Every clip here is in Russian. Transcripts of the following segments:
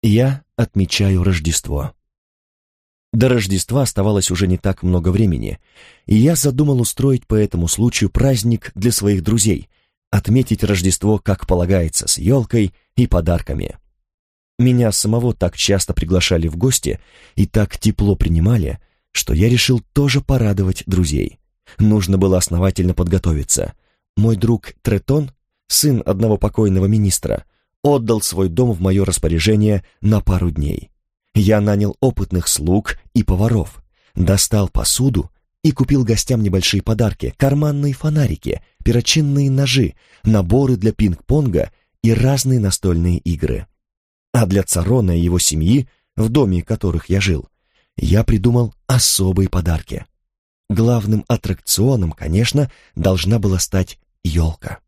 Я отмечаю Рождество. До Рождества оставалось уже не так много времени, и я задумал устроить по этому случаю праздник для своих друзей, отметить Рождество как полагается, с елкой и подарками. Меня самого так часто приглашали в гости и так тепло принимали, что я решил тоже порадовать друзей. Нужно было основательно подготовиться. Мой друг Третон, сын одного покойного министра, отдал свой дом в мое распоряжение на пару дней. Я нанял опытных слуг и поваров, достал посуду и купил гостям небольшие подарки: карманные фонарики, перочинные ножи, наборы для пинг-понга и разные настольные игры. А для Царона и его семьи, в доме которых я жил, я придумал особые подарки. Главным аттракционом, конечно, должна была стать елка.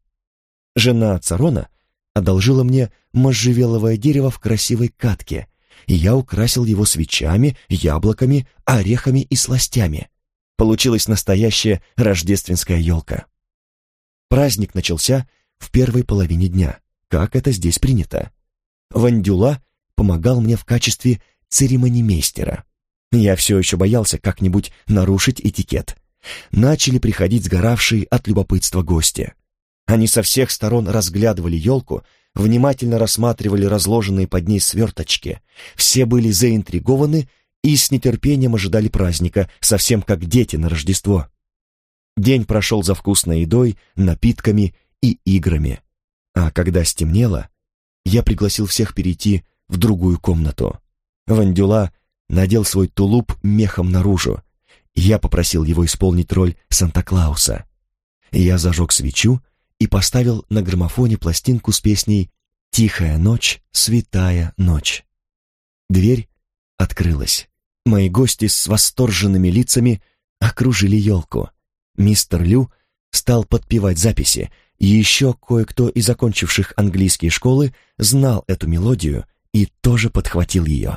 Жена Царона одолжила мне можжевеловое дерево в красивой катке, и я украсил его свечами, яблоками, орехами и сластями. Получилась настоящая рождественская елка. Праздник начался в первой половине дня, как это здесь принято. Вандюла помогал мне в качестве церемонимейстера. Я все еще боялся как-нибудь нарушить этикет. Начали приходить сгоравшие от любопытства гости. Они со всех сторон разглядывали елку, внимательно рассматривали разложенные под ней сверточки. Все были заинтригованы и с нетерпением ожидали праздника, совсем как дети на Рождество. День прошел за вкусной едой, напитками и играми. А когда стемнело, я пригласил всех перейти в другую комнату. Вандюла надел свой тулуп мехом наружу. Я попросил его исполнить роль Санта-Клауса. Я зажег свечу и поставил на граммофоне пластинку с песней «Тихая ночь, святая ночь». Дверь открылась. Мои гости с восторженными лицами окружили елку. Мистер Лю стал подпевать записи, и еще кое-кто из закончивших английские школы знал эту мелодию и тоже подхватил ее.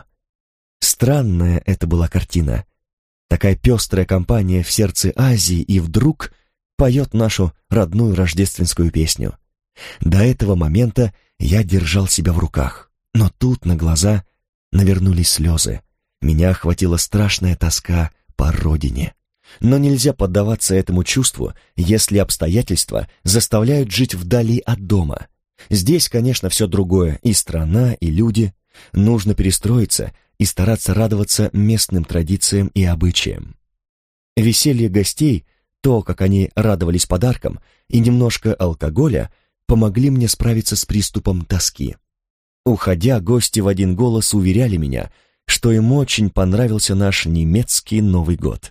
Странная это была картина. Такая пестрая компания в сердце Азии и вдруг поет нашу родную рождественскую песню. До этого момента я держал себя в руках, но тут на глаза навернулись слезы. Меня охватила страшная тоска по родине. Но нельзя поддаваться этому чувству, если обстоятельства заставляют жить вдали от дома. Здесь, конечно, все другое, и страна, и люди. Нужно перестроиться и стараться радоваться местным традициям и обычаям. Веселье гостей, то, как они радовались подаркам, и немножко алкоголя помогли мне справиться с приступом тоски. Уходя, гости в один голос уверяли меня, что им очень понравился наш немецкий Новый год.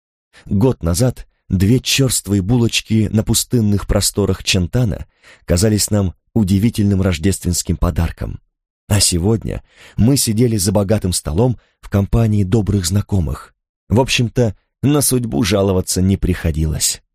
Год назад 2 черствые булочки на пустынных просторах Чентана казались нам удивительным рождественским подарком. А сегодня мы сидели за богатым столом в компании добрых знакомых. В общем-то, на судьбу жаловаться не приходилось.